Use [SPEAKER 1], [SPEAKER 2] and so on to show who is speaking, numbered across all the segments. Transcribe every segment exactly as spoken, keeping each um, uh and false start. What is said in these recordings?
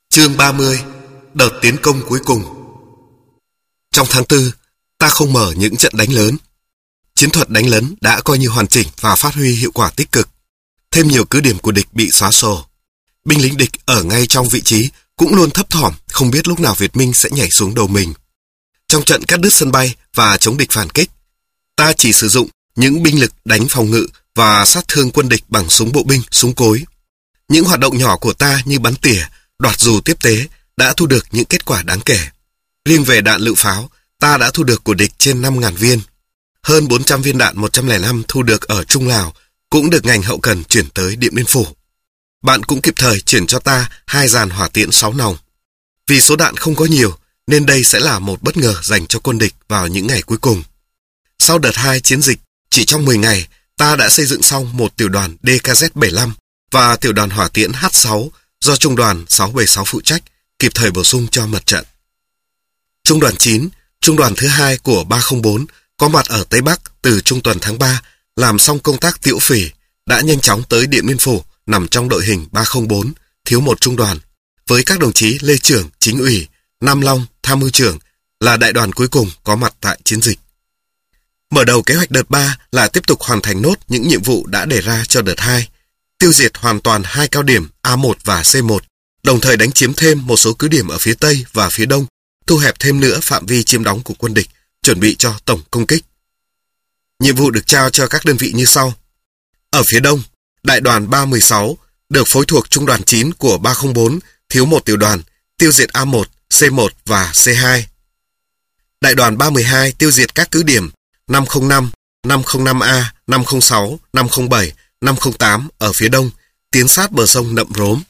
[SPEAKER 1] Chương ba mươi. Đợt tiến công cuối cùng. Trong tháng tư, ta không mở những trận đánh lớn. Chiến thuật đánh lấn đã coi như hoàn chỉnh và phát huy hiệu quả tích cực. Thêm nhiều cứ điểm của địch bị xóa sổ. Binh lính địch ở ngay trong vị trí cũng luôn thấp thỏm, không biết lúc nào Việt Minh sẽ nhảy xuống đầu mình. Trong trận cắt đứt sân bay và chống địch phản kích, ta chỉ sử dụng những binh lực đánh phòng ngự và sát thương quân địch bằng súng bộ binh, súng cối. Những hoạt động nhỏ của ta như bắn tỉa, đoạt dù tiếp tế đã thu được những kết quả đáng kể. Riêng về đạn lựu pháo, ta đã thu được của địch trên năm nghìn viên. Hơn bốn trăm viên đạn một trăm lẻ năm thu được ở Trung Lào cũng được ngành hậu cần chuyển tới Điện Biên Phủ. Bạn cũng kịp thời chuyển cho ta hai dàn hỏa tiễn sáu nòng. Vì số đạn không có nhiều nên đây sẽ là một bất ngờ dành cho quân địch vào những ngày cuối cùng. Sau đợt hai chiến dịch, chỉ trong mười ngày, ta đã xây dựng xong một tiểu đoàn D K Z bảy lăm và tiểu đoàn hỏa tiễn H sáu do trung đoàn sáu bảy sáu phụ trách, kịp thời bổ sung cho mặt trận. Trung đoàn chín, trung đoàn thứ hai của ba không bốn, có mặt ở Tây Bắc từ trung tuần tháng ba, làm xong công tác tiễu phỉ, đã nhanh chóng tới Điện Biên Phủ, nằm trong đội hình ba không bốn, thiếu một trung đoàn, với các đồng chí Lê Trưởng, Chính ủy, Nam Long, Tham mưu trưởng, là đại đoàn cuối cùng có mặt tại chiến dịch. Mở đầu kế hoạch đợt ba là tiếp tục hoàn thành nốt những nhiệm vụ đã đề ra cho đợt hai, tiêu diệt hoàn toàn hai cao điểm A một và C một, đồng thời đánh chiếm thêm một số cứ điểm ở phía Tây và phía Đông, thu hẹp thêm nữa phạm vi chiếm đóng của quân địch, chuẩn bị cho tổng công kích. Nhiệm vụ được trao cho các đơn vị như sau. Ở phía Đông, đại đoàn ba một sáu được phối thuộc trung đoàn chín của ba không bốn, thiếu một tiểu đoàn, tiêu diệt A một, C một và C hai. Đại đoàn ba một hai tiêu diệt các cứ điểm năm không năm, năm không năm A, năm không sáu, năm không bảy, năm không tám ở phía Đông, tiến sát bờ sông Nậm Rốm.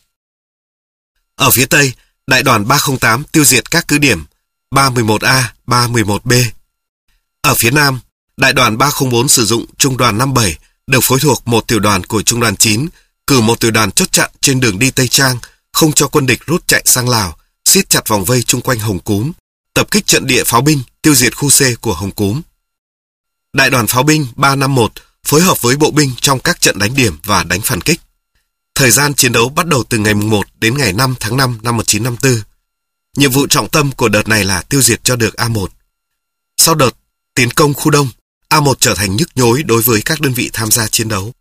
[SPEAKER 1] Ở phía Tây, đại đoàn ba không tám tiêu diệt các cứ điểm ba một một A, ba một một B. Ở phía Nam, đại đoàn ba không bốn sử dụng trung đoàn năm bảy, được phối thuộc một tiểu đoàn của trung đoàn chín, cử một tiểu đoàn chốt chặn trên đường đi Tây Trang, không cho quân địch rút chạy sang Lào, siết chặt vòng vây chung quanh Hồng Cúm, tập kích trận địa pháo binh, tiêu diệt khu C của Hồng Cúm. Đại đoàn pháo binh ba năm một phối hợp với bộ binh trong các trận đánh điểm và đánh phản kích. Thời gian chiến đấu bắt đầu từ ngày một đến ngày năm tháng năm năm một nghìn chín trăm năm mươi tư. Nhiệm vụ trọng tâm của đợt này là tiêu diệt cho được A một. Sau đợt tiến công khu Đông, A một trở thành nhức nhối đối với các đơn vị tham gia chiến đấu.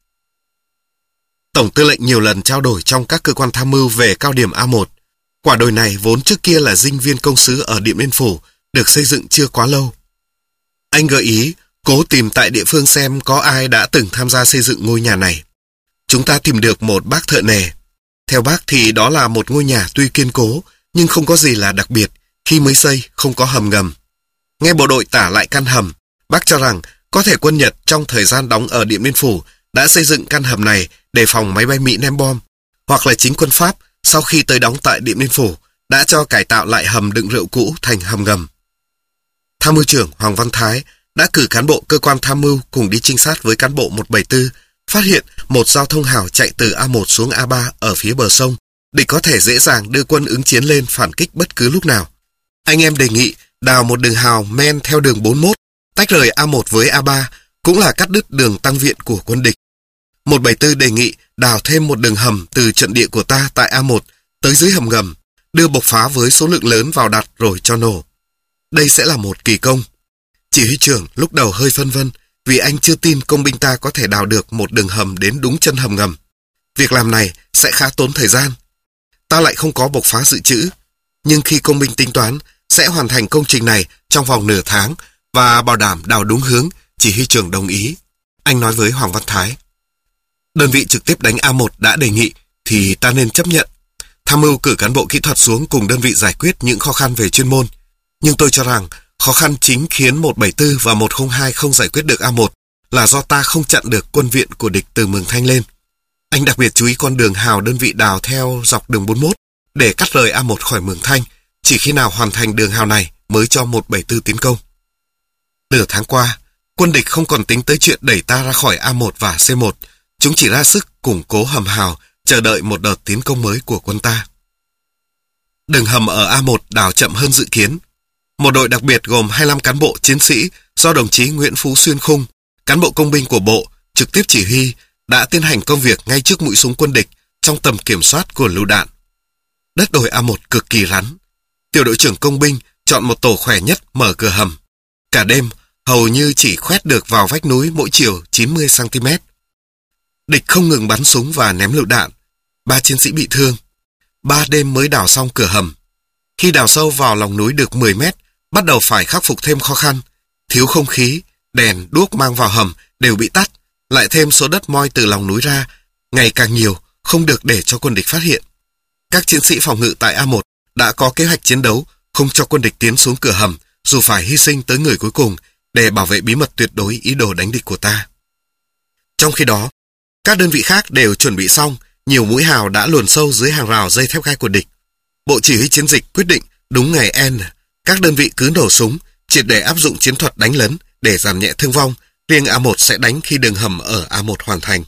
[SPEAKER 1] Tổng tư lệnh nhiều lần trao đổi trong các cơ quan tham mưu về cao điểm A một. Quả đồi này vốn trước kia là dinh viên công sứ ở Điện Biên Phủ, được xây dựng chưa quá lâu. Anh gợi ý cố tìm tại địa phương xem có ai đã từng tham gia xây dựng ngôi nhà này. Chúng ta tìm được một bác thợ nề. Theo bác thì đó là một ngôi nhà tuy kiên cố, nhưng không có gì là đặc biệt, khi mới xây không có hầm ngầm. Nghe bộ đội tả lại căn hầm, bác cho rằng có thể quân Nhật trong thời gian đóng ở Điện Biên Phủ đã xây dựng căn hầm này để phòng máy bay Mỹ ném bom, hoặc là chính quân Pháp sau khi tới đóng tại Điện Biên Phủ đã cho cải tạo lại hầm đựng rượu cũ thành hầm ngầm. Tham mưu trưởng Hoàng Văn Thái đã cử cán bộ cơ quan tham mưu cùng đi trinh sát với cán bộ một bảy tư, phát hiện một giao thông hào chạy từ A một xuống A ba ở phía bờ sông, để có thể dễ dàng đưa quân ứng chiến lên phản kích bất cứ lúc nào. Anh em đề nghị đào một đường hào men theo đường bốn mốt, tách rời A một với A ba, cũng là cắt đứt đường tăng viện của quân địch. một bảy tư đề nghị đào thêm một đường hầm từ trận địa của ta tại A một tới dưới hầm ngầm, đưa bộc phá với số lượng lớn vào đặt rồi cho nổ. Đây sẽ là một kỳ công. Chỉ huy trưởng lúc đầu hơi phân vân vì anh chưa tin công binh ta có thể đào được một đường hầm đến đúng chân hầm ngầm. Việc làm này sẽ khá tốn thời gian. Ta lại không có bộc phá dự trữ, nhưng khi công binh tính toán sẽ hoàn thành công trình này trong vòng nửa tháng và bảo đảm đào đúng hướng, chỉ huy trưởng đồng ý. Anh nói với Hoàng Văn Thái. Đơn vị trực tiếp đánh A một đã đề nghị thì ta nên chấp nhận. Tham mưu cử cán bộ kỹ thuật xuống cùng đơn vị giải quyết những khó khăn về chuyên môn. Nhưng tôi cho rằng khó khăn chính khiến một bảy tư và một không hai không giải quyết được A một là do ta không chặn được quân viện của địch từ Mường Thanh lên. Anh đặc biệt chú ý con đường hào đơn vị đào theo dọc đường bốn mốt để cắt rời A một khỏi Mường Thanh, chỉ khi nào hoàn thành đường hào này mới cho một bảy tư tiến công. Nửa tháng qua, quân địch không còn tính tới chuyện đẩy ta ra khỏi A một và C một, chúng chỉ ra sức củng cố hầm hào, chờ đợi một đợt tiến công mới của quân ta. Đường hầm ở A một đào chậm hơn dự kiến. Một đội đặc biệt gồm hai mươi lăm cán bộ chiến sĩ do đồng chí Nguyễn Phú Xuyên Khung, cán bộ công binh của Bộ, trực tiếp chỉ huy, đã tiến hành công việc ngay trước mũi súng quân địch trong tầm kiểm soát của lựu đạn. Đất đồi A một cực kỳ rắn. Tiểu đội trưởng công binh chọn một tổ khỏe nhất mở cửa hầm. Cả đêm, hầu như chỉ khoét được vào vách núi mỗi chiều chín mươi xăng ti mét. Địch không ngừng bắn súng và ném lựu đạn. Ba chiến sĩ bị thương. Ba đêm mới đào xong cửa hầm. Khi đào sâu vào lòng núi được mười mét, bắt đầu phải khắc phục thêm khó khăn. Thiếu không khí, đèn, đuốc mang vào hầm đều bị tắt, lại thêm số đất moi từ lòng núi ra, ngày càng nhiều, không được để cho quân địch phát hiện. Các chiến sĩ phòng ngự tại A một đã có kế hoạch chiến đấu, không cho quân địch tiến xuống cửa hầm, dù phải hy sinh tới người cuối cùng, để bảo vệ bí mật tuyệt đối ý đồ đánh địch của ta. Trong khi đó, các đơn vị khác đều chuẩn bị xong, nhiều mũi hào đã luồn sâu dưới hàng rào dây thép gai của địch. Bộ chỉ huy chiến dịch quyết định đúng ngày N, các đơn vị cứ nổ súng, triệt để áp dụng chiến thuật đánh lấn để giảm nhẹ thương vong, riêng A một sẽ đánh khi đường hầm ở A một hoàn thành.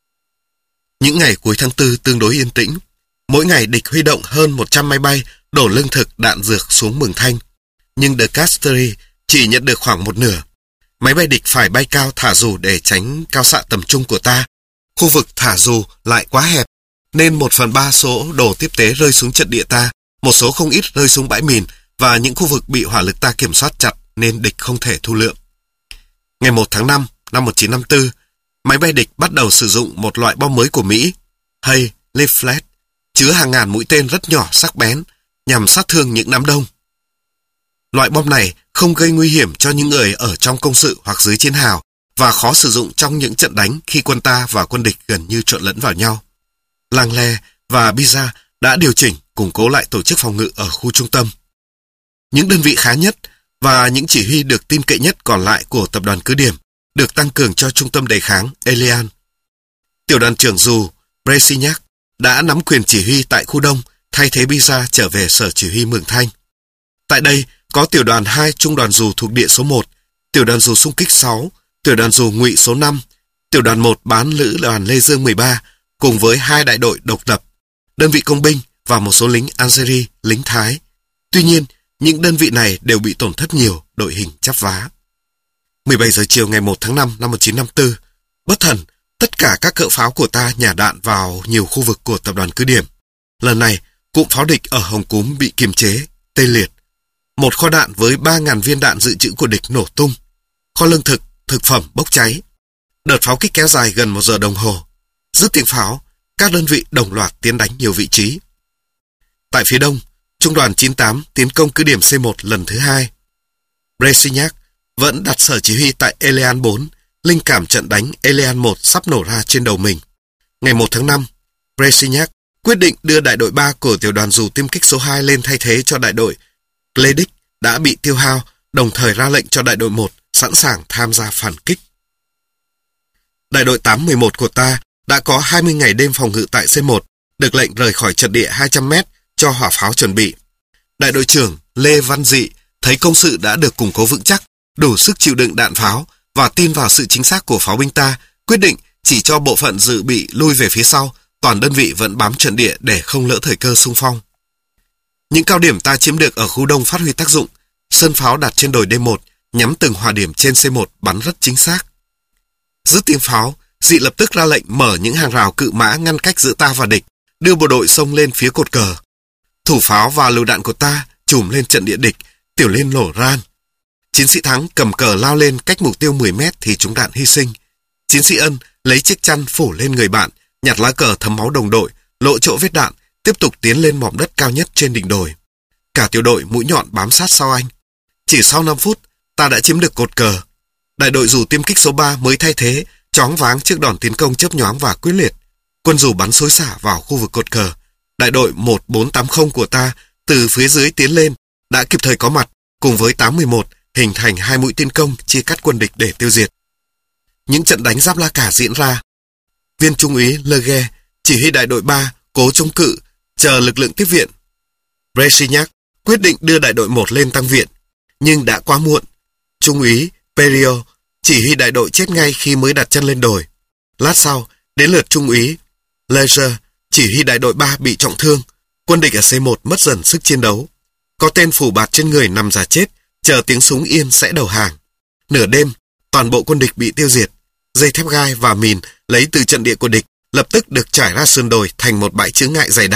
[SPEAKER 1] Những ngày cuối tháng tư tương đối yên tĩnh. Mỗi ngày địch huy động hơn một trăm máy bay đổ lương thực đạn dược xuống Mường Thanh. Nhưng De Castries chỉ nhận được khoảng một nửa. Máy bay địch phải bay cao thả dù để tránh cao xạ tầm trung của ta. Khu vực thả dù lại quá hẹp, nên một phần ba số đồ tiếp tế rơi xuống trận địa ta, một số không ít rơi xuống bãi mìn và những khu vực bị hỏa lực ta kiểm soát chặt nên địch không thể thu lượm. Ngày một tháng năm năm một nghìn chín trăm năm mươi tư, máy bay địch bắt đầu sử dụng một loại bom mới của Mỹ, hay Leaflet, chứa hàng ngàn mũi tên rất nhỏ sắc bén, nhằm sát thương những đám đông. Loại bom này không gây nguy hiểm cho những người ở trong công sự hoặc dưới chiến hào và khó sử dụng trong những trận đánh khi quân ta và quân địch gần như trộn lẫn vào nhau. Langley và Biza đã điều chỉnh, củng cố lại tổ chức phòng ngự ở khu trung tâm. Những đơn vị khá nhất và những chỉ huy được tin cậy nhất còn lại của tập đoàn cứ điểm được tăng cường cho trung tâm đề kháng Elian. Tiểu đoàn trưởng dù Brezhnev đã nắm quyền chỉ huy tại khu đông, thay thế Biza trở về sở chỉ huy Mường Thanh. Tại đây có tiểu đoàn hai trung đoàn dù thuộc địa số một, tiểu đoàn dù xung kích sáu, tiểu đoàn dù ngụy số năm, tiểu đoàn một bán lữ đoàn Lê Dương mười ba, cùng với hai đại đội độc lập, đơn vị công binh và một số lính Algeria, lính Thái. Tuy nhiên, những đơn vị này đều bị tổn thất nhiều, đội hình chắp vá. mười bảy giờ chiều ngày một tháng năm năm một nghìn chín trăm năm mươi tư, bất thần, tất cả các cỡ pháo của ta nhả đạn vào nhiều khu vực của tập đoàn cứ điểm. Lần này, cụm pháo địch ở Hồng Cúm bị kiềm chế, tê liệt. Một kho đạn với ba nghìn viên đạn dự trữ của địch nổ tung. Kho lương thực, thực phẩm bốc cháy. Đợt pháo kích kéo dài gần một giờ đồng hồ. Dứt tiếng pháo, các đơn vị đồng loạt tiến đánh nhiều vị trí. Tại phía đông, Trung đoàn chín mươi tám tiến công cứ điểm C một lần thứ hai. Brezhnev vẫn đặt sở chỉ huy tại Elian bốn, linh cảm trận đánh Elian một sắp nổ ra trên đầu mình. Ngày một tháng năm, Brezhnev quyết định đưa đại đội ba của tiểu đoàn dù tiêm kích số hai lên thay thế cho đại đội Gledik đã bị tiêu hao, đồng thời ra lệnh cho đại đội một sẵn sàng tham gia phản kích. Đại đội tám mười một của ta đã có hai mươi ngày đêm phòng ngự tại C một, được lệnh rời khỏi trận địa hai trăm mét cho hỏa pháo chuẩn bị. Đại đội trưởng Lê Văn Dị thấy công sự đã được củng cố vững chắc, đủ sức chịu đựng đạn pháo và tin vào sự chính xác của pháo binh ta, quyết định chỉ cho bộ phận dự bị lui về phía sau, toàn đơn vị vẫn bám trận địa để không lỡ thời cơ xung phong. Những cao điểm ta chiếm được ở khu đông phát huy tác dụng, sân pháo đặt trên đồi D một nhắm từng hỏa điểm trên C một bắn rất chính xác. Dứt tiếng pháo, Dị lập tức ra lệnh mở những hàng rào cự mã ngăn cách giữa ta và địch, đưa bộ đội xông lên phía cột cờ. Thủ pháo và lựu đạn của ta chùm lên trận địa địch, tiểu liên nổ ran. Chiến sĩ Thắng cầm cờ lao lên cách mục tiêu mười mét thì trúng đạn hy sinh. Chiến sĩ Ân lấy chiếc chăn phủ lên người bạn, nhặt lá cờ thấm máu đồng đội, lộ chỗ vết đạn, tiếp tục tiến lên mỏm đất cao nhất trên đỉnh đồi. Cả tiểu đội mũi nhọn bám sát sau anh. Chỉ sau năm phút, ta đã chiếm được cột cờ. Đại đội dù tiêm kích số ba mới thay thế, choáng váng trước đòn tiến công chớp nhoáng và quyết liệt. Quân dù bắn xối xả vào khu vực cột cờ. Đại đội một bốn tám không của ta từ phía dưới tiến lên, đã kịp thời có mặt, cùng với tám mười một hình thành hai mũi tiến công chia cắt quân địch để tiêu diệt. Những trận đánh giáp la cả diễn ra. Viên trung úy Legge chỉ huy đại đội ba cố chống cự, chờ lực lượng tiếp viện. Brezhnev quyết định đưa đại đội một lên tăng viện, nhưng đã quá muộn. Trung úy Perio chỉ huy đại đội chết ngay khi mới đặt chân lên đồi. Lát sau, đến lượt trung úy Leger chỉ huy đại đội ba bị trọng thương. Quân địch ở C một mất dần sức chiến đấu. Có tên phủ bạt trên người nằm giả chết, chờ tiếng súng yên sẽ đầu hàng. Nửa đêm, toàn bộ quân địch bị tiêu diệt. Dây thép gai và mìn lấy từ trận địa của địch lập tức được trải ra sườn đồi thành một bãi chướng ngại dày đặc,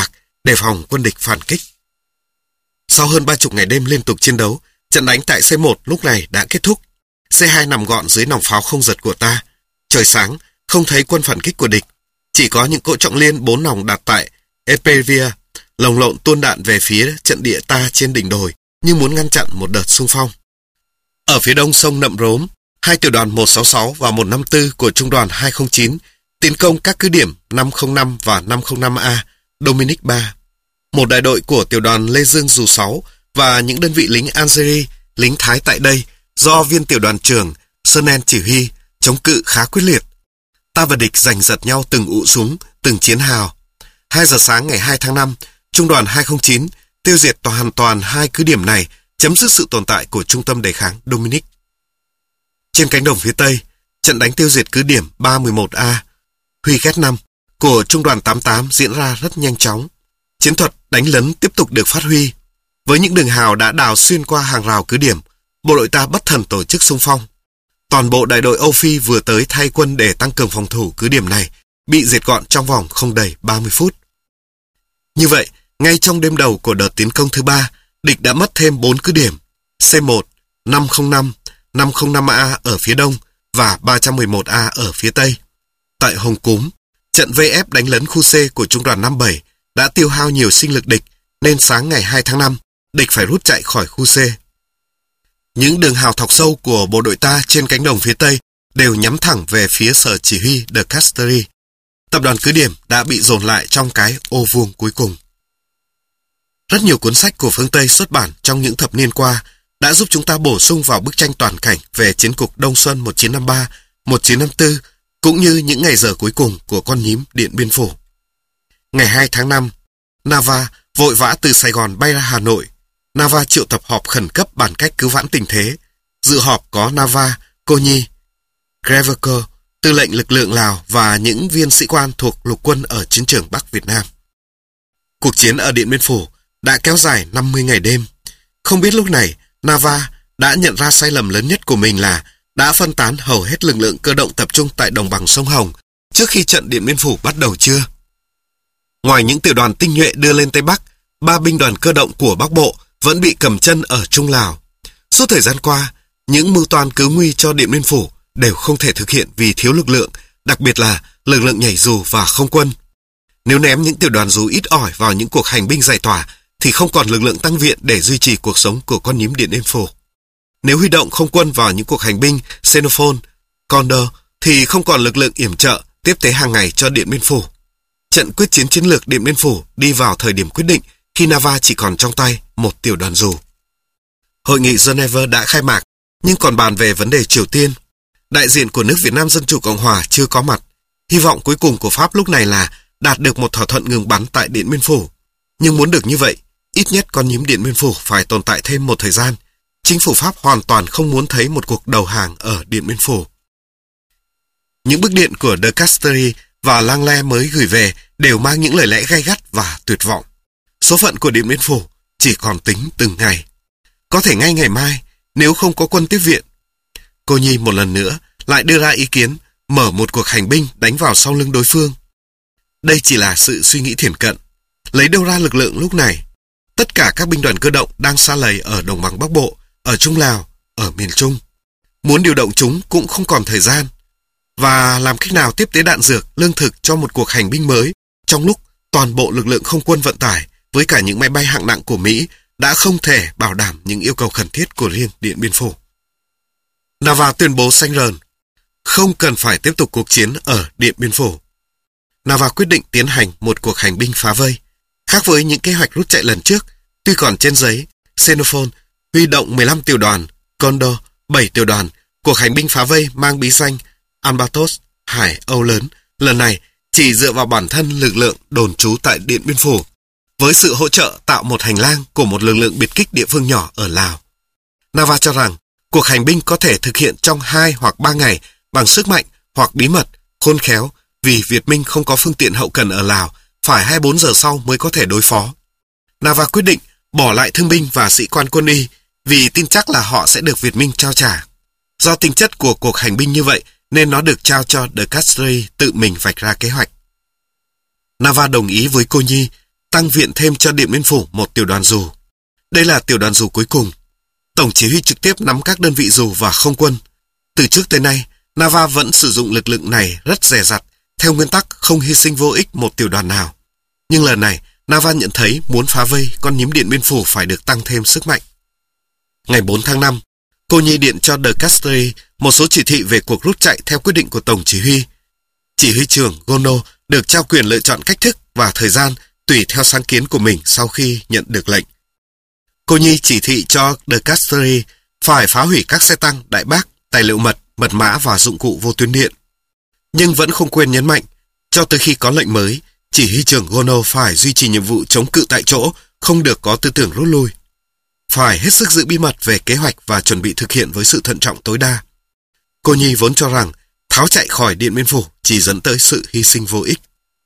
[SPEAKER 1] đề phòng quân địch phản kích. Sau hơn ba chục ngày đêm liên tục chiến đấu, trận đánh tại C một lúc này đã kết thúc. C hai nằm gọn dưới nòng pháo không giật của ta. Trời sáng, không thấy quân phản kích của địch. Chỉ có những cỗ trọng liên bốn nòng đặt tại Epevia, lồng lộn tuôn đạn về phía trận địa ta trên đỉnh đồi, như muốn ngăn chặn một đợt xung phong. Ở phía đông sông Nậm Rốm, hai tiểu đoàn một sáu sáu và một năm tư của trung đoàn hai không chín tiến công các cứ điểm năm không năm và năm không năm A, Dominic ba. Một đại đội của tiểu đoàn Lê Dương Dù sáu và những đơn vị lính Algeria, lính Thái tại đây, do viên tiểu đoàn trưởng Senen chỉ huy, chống cự khá quyết liệt. Ta và địch giành giật nhau từng ụ súng, từng chiến hào. hai giờ sáng ngày hai tháng năm, trung đoàn hai không chín tiêu diệt hoàn toàn hai cứ điểm này, chấm dứt sự tồn tại của trung tâm đề kháng Dominic. Trên cánh đồng phía Tây, trận đánh tiêu diệt cứ điểm ba một một A, Huy Ghét năm của trung đoàn tám tám diễn ra rất nhanh chóng. Chiến thuật đánh lấn tiếp tục được phát huy. Với những đường hào đã đào xuyên qua hàng rào cứ điểm, bộ đội ta bất thần tổ chức xung phong. Toàn bộ đại đội Âu Phi vừa tới thay quân để tăng cường phòng thủ cứ điểm này, bị diệt gọn trong vòng không đầy ba mươi phút. Như vậy, ngay trong đêm đầu của đợt tiến công thứ ba, địch đã mất thêm bốn cứ điểm, C một, năm không năm, năm không năm A ở phía đông và ba một một A ở phía tây. Tại Hồng Cúm, trận vây ép đánh lấn khu C của trung đoàn năm bảy đã tiêu hao nhiều sinh lực địch, nên sáng ngày hai tháng năm, địch phải rút chạy khỏi khu C. Những đường hào thọc sâu của bộ đội ta trên cánh đồng phía Tây đều nhắm thẳng về phía sở chỉ huy De Castries. Tập đoàn cứ điểm đã bị dồn lại trong cái ô vuông cuối cùng. Rất nhiều cuốn sách của phương Tây xuất bản trong những thập niên qua đã giúp chúng ta bổ sung vào bức tranh toàn cảnh về chiến cục Đông Xuân một chín năm ba, một chín năm tư, cũng như những ngày giờ cuối cùng của con nhím Điện Biên Phủ. Ngày hai tháng năm, Nava vội vã từ Sài Gòn bay ra Hà Nội. Nava triệu tập họp khẩn cấp bàn cách cứu vãn tình thế. Dự họp có Nava, Cô Nhi, Greveker, tư lệnh lực lượng Lào và những viên sĩ quan thuộc lục quân ở chiến trường Bắc Việt Nam. Cuộc chiến ở Điện Biên Phủ đã kéo dài năm mươi ngày đêm. Không biết lúc này, Nava đã nhận ra sai lầm lớn nhất của mình là đã phân tán hầu hết lực lượng cơ động tập trung tại đồng bằng sông Hồng trước khi trận Điện Biên Phủ bắt đầu chưa? Ngoài những tiểu đoàn tinh nhuệ đưa lên Tây Bắc, ba binh đoàn cơ động của Bắc Bộ vẫn bị cầm chân ở Trung Lào. Suốt thời gian qua, những mưu toan cứu nguy cho Điện Biên Phủ đều không thể thực hiện vì thiếu lực lượng, đặc biệt là lực lượng nhảy dù và không quân. Nếu ném những tiểu đoàn dù ít ỏi vào những cuộc hành binh giải tỏa, thì không còn lực lượng tăng viện để duy trì cuộc sống của con nhím Điện Biên Phủ. Nếu huy động không quân vào những cuộc hành binh Xenophon, Condor, thì không còn lực lượng yểm trợ tiếp tế hàng ngày cho Điện Biên Phủ. Trận quyết chiến chiến lược Điện Biên Phủ đi vào thời điểm quyết định khi Nava chỉ còn trong tay một tiểu đoàn dù. Hội nghị Geneva đã khai mạc, nhưng còn bàn về vấn đề Triều Tiên. Đại diện của nước Việt Nam Dân Chủ Cộng Hòa chưa có mặt. Hy vọng cuối cùng của Pháp lúc này là đạt được một thỏa thuận ngừng bắn tại Điện Biên Phủ. Nhưng muốn được như vậy, ít nhất con nhím Điện Biên Phủ phải tồn tại thêm một thời gian. Chính phủ Pháp hoàn toàn không muốn thấy một cuộc đầu hàng ở Điện Biên Phủ. Những bức điện của De Castries và Langley mới gửi về đều mang những lời lẽ gay gắt và tuyệt vọng. Số phận của Điện Biên Phủ chỉ còn tính từng ngày. Có thể ngay ngày mai, nếu không có quân tiếp viện. Cô Nhi một lần nữa lại đưa ra ý kiến mở một cuộc hành binh đánh vào sau lưng đối phương. Đây chỉ là sự suy nghĩ thiển cận. Lấy đâu ra lực lượng lúc này? Tất cả các binh đoàn cơ động đang sa lầy ở đồng bằng Bắc Bộ, ở Trung Lào, ở miền Trung. Muốn điều động chúng cũng không còn thời gian. Và làm cách nào tiếp tế đạn dược, lương thực cho một cuộc hành binh mới trong lúc toàn bộ lực lượng không quân vận tải với cả những máy bay hạng nặng của Mỹ đã không thể bảo đảm những yêu cầu khẩn thiết của riêng Điện Biên Phủ. Nava tuyên bố xanh rờn, không cần phải tiếp tục cuộc chiến ở Điện Biên Phủ. Nava quyết định tiến hành một cuộc hành binh phá vây. Khác với những kế hoạch rút chạy lần trước, tuy còn trên giấy, Xenophon huy động mười lăm tiểu đoàn, Condor bảy tiểu đoàn, cuộc hành binh phá vây mang bí danh Albatros, Hải Âu lớn, lần này chỉ dựa vào bản thân lực lượng đồn trú tại Điện Biên Phủ, với sự hỗ trợ tạo một hành lang của một lực lượng biệt kích địa phương nhỏ ở Lào. Nava cho rằng cuộc hành binh có thể thực hiện trong hai hoặc ba ngày bằng sức mạnh hoặc bí mật, khôn khéo, vì Việt Minh không có phương tiện hậu cần ở Lào, phải hai mươi bốn giờ sau mới có thể đối phó. Nava quyết định bỏ lại thương binh và sĩ quan quân y vì tin chắc là họ sẽ được Việt Minh trao trả. Do tính chất của cuộc hành binh như vậy nên nó được trao cho De Castries tự mình vạch ra kế hoạch. Nava đồng ý với Cô Nhi tăng viện thêm cho Điện Biên Phủ một tiểu đoàn dù. Đây là tiểu đoàn dù cuối cùng. Tổng chỉ huy trực tiếp nắm các đơn vị dù và không quân. Từ trước tới nay, Nava vẫn sử dụng lực lượng này rất dè dặt, theo nguyên tắc không hy sinh vô ích một tiểu đoàn nào. Nhưng lần này, Nava nhận thấy muốn phá vây, con nhím Điện Biên Phủ phải được tăng thêm sức mạnh. Ngày bốn tháng năm, cô Nhi điện cho De Castries một số chỉ thị về cuộc rút chạy theo quyết định của Tổng chỉ huy. Chỉ huy trưởng Gono được trao quyền lựa chọn cách thức và thời gian tùy theo sáng kiến của mình sau khi nhận được lệnh. Cô Nhi chỉ thị cho De Castries phải phá hủy các xe tăng, đại bác, tài liệu mật, mật mã và dụng cụ vô tuyến điện. Nhưng vẫn không quên nhấn mạnh, cho tới khi có lệnh mới, chỉ huy trưởng Gono phải duy trì nhiệm vụ chống cự tại chỗ, không được có tư tưởng rút lui. Phải hết sức giữ bí mật về kế hoạch và chuẩn bị thực hiện với sự thận trọng tối đa. Cô Nhi vốn cho rằng tháo chạy khỏi Điện Biên Phủ chỉ dẫn tới sự hy sinh vô ích.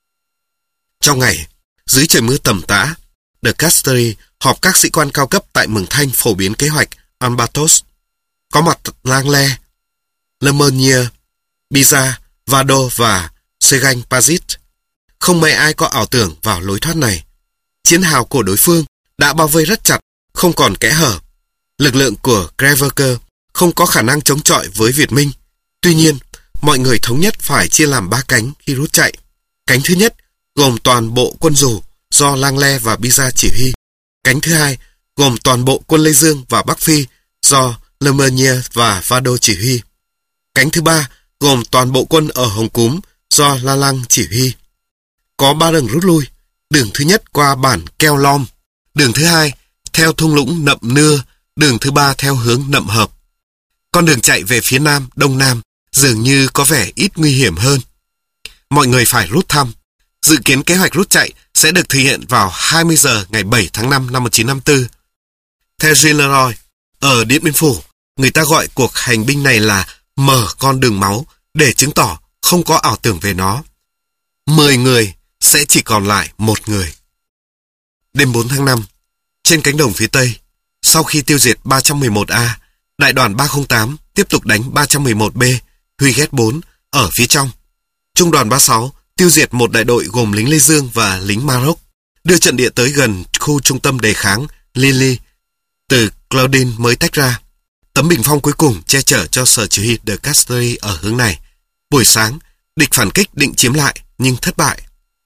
[SPEAKER 1] Trong ngày, dưới trời mưa tầm tã, De Castries họp các sĩ quan cao cấp tại Mường Thanh phổ biến kế hoạch Albatros. Có mặt Langley, Lemonnier, Biza, Vado và Segan Pazit. Không mấy ai có ảo tưởng vào lối thoát này. Chiến hào của đối phương đã bao vây rất chặt, không còn kẽ hở. Lực lượng của Greveker không có khả năng chống chọi với Việt Minh. Tuy nhiên, mọi người thống nhất phải chia làm ba cánh khi rút chạy. Cánh thứ nhất gồm toàn bộ quân dù do Langley và Biza chỉ huy. Cánh thứ hai gồm toàn bộ quân Lê Dương và Bắc Phi do Lemonnier và Vado chỉ huy. Cánh thứ ba gồm toàn bộ quân ở Hồng Cúm do La Lăng chỉ huy. Có ba đường rút lui. Đường thứ nhất qua bản Keo Lom, đường thứ hai theo thung lũng Nậm Nưa, đường thứ ba theo hướng Nậm Hợp. Con đường chạy về phía nam, đông nam dường như có vẻ ít nguy hiểm hơn. Mọi người phải rút thăm. Dự kiến kế hoạch rút chạy sẽ được thực hiện vào hai mươi giờ ngày bảy tháng năm năm một nghìn chín trăm năm mươi tư. Theo Gilleroy, ở Điện Biên Phủ, người ta gọi cuộc hành binh này là mở con đường máu để chứng tỏ không có ảo tưởng về nó. Mười người sẽ chỉ còn lại một người. Đêm bốn tháng năm, trên cánh đồng phía Tây, sau khi tiêu diệt ba trăm mười một A, đại đoàn ba không tám tiếp tục đánh ba trăm mười một B, Huyget bốn ở phía trong. Trung đoàn ba mươi sáu tiêu diệt một đại đội gồm lính Lê Dương và lính Maroc, đưa trận địa tới gần khu trung tâm đề kháng Lily. Từ Claudine mới tách ra. Tấm bình phong cuối cùng che chở cho sở chỉ huy De Castries ở hướng này. Buổi sáng, địch phản kích định chiếm lại nhưng thất bại.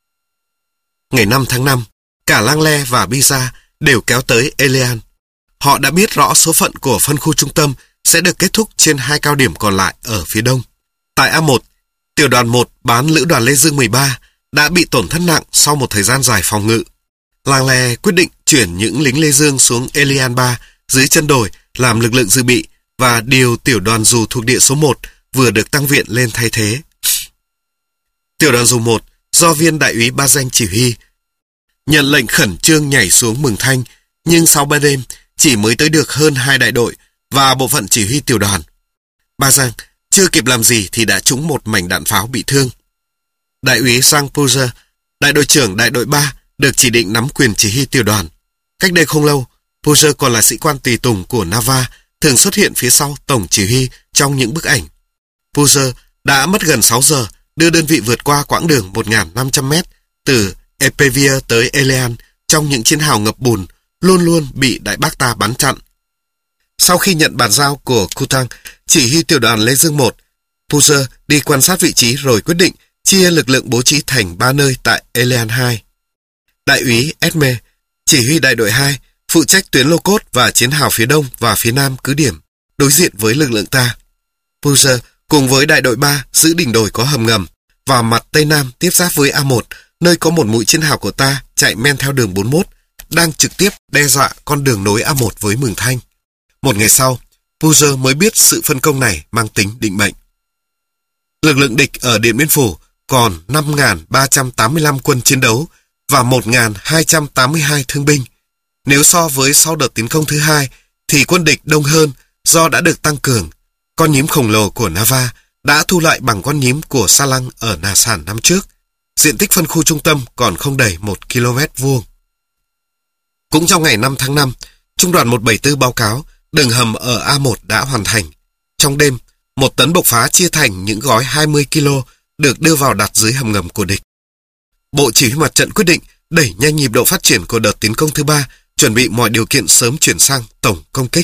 [SPEAKER 1] Ngày năm tháng năm, cả Langley và Biza đều kéo tới Elean. Họ đã biết rõ số phận của phân khu trung tâm sẽ được kết thúc trên hai cao điểm còn lại ở phía đông. Tại A một, tiểu đoàn một bán lữ đoàn Lê Dương mười ba đã bị tổn thất nặng sau một thời gian dài phòng ngự. Langley quyết định chuyển những lính Lê Dương xuống Elean ba dưới chân đồi làm lực lượng dự bị và điều tiểu đoàn dù thuộc địa số một vừa được tăng viện lên thay thế. Tiểu đoàn dù một do viên đại úy Ba Danh chỉ huy nhận lệnh khẩn trương nhảy xuống Mường Thanh, nhưng sau ba đêm chỉ mới tới được hơn hai đại đội và bộ phận chỉ huy tiểu đoàn. Ba Danh chưa kịp làm gì thì đã trúng một mảnh đạn pháo bị thương. Đại úy Jean Pouger, đại đội trưởng đại đội ba, được chỉ định nắm quyền chỉ huy tiểu đoàn. Cách đây không lâu, Pouger còn là sĩ quan tùy tùng của Nava, thường xuất hiện phía sau tổng chỉ huy trong những bức ảnh. Pouger đã mất gần sáu giờ đưa đơn vị vượt qua quãng đường một nghìn năm trăm mét từ Epevia tới Elean trong những chiến hào ngập bùn, luôn luôn bị đại bác ta bắn chặn. Sau khi nhận bàn giao của Coutan, chỉ huy tiểu đoàn Lê Dương một, Pouger đi quan sát vị trí rồi quyết định chia lực lượng bố trí thành ba nơi tại Elean hai. Đại úy Esme, chỉ huy đại đội hai, phụ trách tuyến lô cốt và chiến hào phía đông và phía nam cứ điểm, đối diện với lực lượng ta. Pouger cùng với đại đội ba giữ đỉnh đồi có hầm ngầm, và mặt tây nam tiếp giáp với A một, nơi có một mũi chiến hào của ta chạy men theo đường bốn mươi mốt, đang trực tiếp đe dọa con đường nối A một với Mường Thanh. Một ngày sau, Pouger mới biết sự phân công này mang tính định mệnh. Lực lượng địch ở Điện Biên Phủ còn năm nghìn ba trăm tám mươi lăm quân chiến đấu và một nghìn hai trăm tám mươi hai thương binh. Nếu so với sau đợt tiến công thứ hai, thì quân địch đông hơn do đã được tăng cường. Con nhím khổng lồ của Nava đã thu lại bằng con nhím của Sa Lăng ở Nà Sản năm trước. Diện tích phân khu trung tâm còn không đầy một ki lô mét vuông. Cũng trong ngày năm tháng năm, Trung đoàn một bảy tư báo cáo đường hầm ở A một đã hoàn thành. Trong đêm, một tấn bộc phá chia thành những gói hai mươi ki lô được đưa vào đặt dưới hầm ngầm của địch. Bộ Chỉ huy Mặt trận quyết định đẩy nhanh nhịp độ phát triển của đợt tiến công thứ ba, chuẩn bị mọi điều kiện sớm chuyển sang tổng công kích.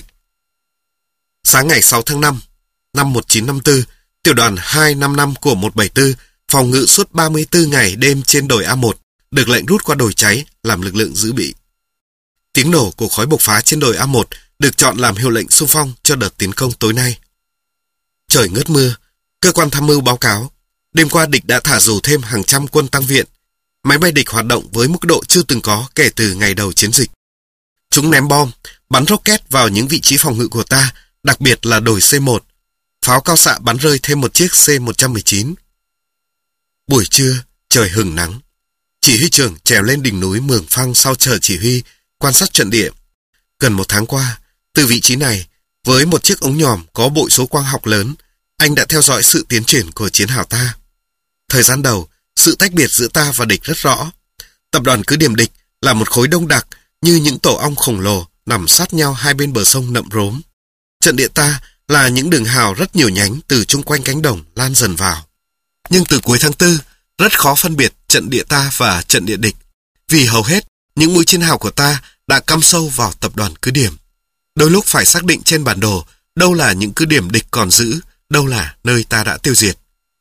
[SPEAKER 1] Sáng ngày sáu tháng năm năm một nghìn chín trăm năm mươi tư, tiểu đoàn hai năm năm của một bảy tư phòng ngự suốt ba mươi tư ngày đêm trên đồi A một, được lệnh rút qua đồi cháy làm lực lượng giữ bị. Tiếng nổ của khói bộc phá trên đồi A một được chọn làm hiệu lệnh xung phong cho đợt tiến công tối nay. Trời ngớt mưa, cơ quan tham mưu báo cáo, đêm qua địch đã thả dù thêm hàng trăm quân tăng viện. Máy bay địch hoạt động với mức độ chưa từng có kể từ ngày đầu chiến dịch. Chúng ném bom, bắn rocket vào những vị trí phòng ngự của ta, đặc biệt là đồi C một. Pháo cao xạ bắn rơi thêm một chiếc C một một chín. Buổi trưa, trời hừng nắng. Chỉ huy trưởng trèo lên đỉnh núi Mường Phăng sau chờ chỉ huy, quan sát trận địa. Gần một tháng qua, từ vị trí này, với một chiếc ống nhòm có bội số quang học lớn, anh đã theo dõi sự tiến triển của chiến hào ta. Thời gian đầu, sự tách biệt giữa ta và địch rất rõ. Tập đoàn cứ điểm địch là một khối đông đặc như những tổ ong khổng lồ nằm sát nhau hai bên bờ sông nậm rốm. Trận địa ta là những đường hào rất nhiều nhánh từ chung quanh cánh đồng lan dần vào. Nhưng từ cuối tháng tư, rất khó phân biệt trận địa ta và trận địa địch, vì hầu hết những mũi chiến hào của ta đã cắm sâu vào tập đoàn cứ điểm. Đôi lúc phải xác định trên bản đồ đâu là những cứ điểm địch còn giữ, đâu là nơi ta đã tiêu diệt.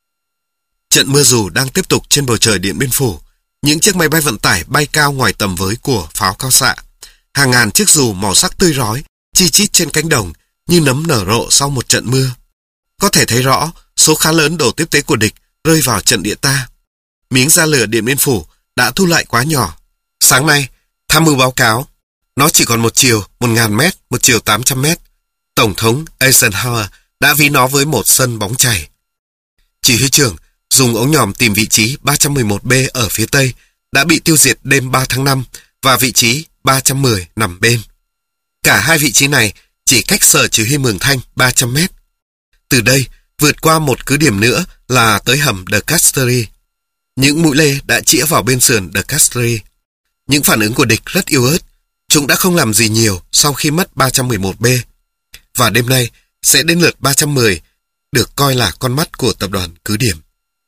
[SPEAKER 1] Trận mưa dù đang tiếp tục trên bầu trời Điện Biên Phủ. Những chiếc máy bay vận tải bay cao ngoài tầm với của pháo cao xạ. Hàng ngàn chiếc dù màu sắc tươi rói chi chít trên cánh đồng như nấm nở rộ sau một trận mưa. Có thể thấy rõ số khá lớn đồ tiếp tế của địch rơi vào trận địa ta. Miếng da lửa Điện Biên Phủ đã thu lại quá nhỏ. Sáng nay, tham mưu báo cáo, nó chỉ còn một chiều một nghìn mét, một chiều tám trăm mét. Tổng thống Eisenhower đã ví nó với một sân bóng chày. Chỉ huy trưởng dùng ống nhòm tìm vị trí ba trăm mười một B ở phía tây đã bị tiêu diệt đêm ba tháng năm và vị trí ba trăm mười nằm bên. Cả hai vị trí này chỉ cách sở chỉ huy Mường Thanh ba trăm mét. Từ đây, vượt qua một cứ điểm nữa là tới hầm De Castries. Những mũi lê đã chĩa vào bên sườn De Castries. Những phản ứng của địch rất yếu ớt. Chúng đã không làm gì nhiều sau khi mất ba trăm mười một B. Và đêm nay sẽ đến lượt ba trăm mười, được coi là con mắt của tập đoàn cứ điểm.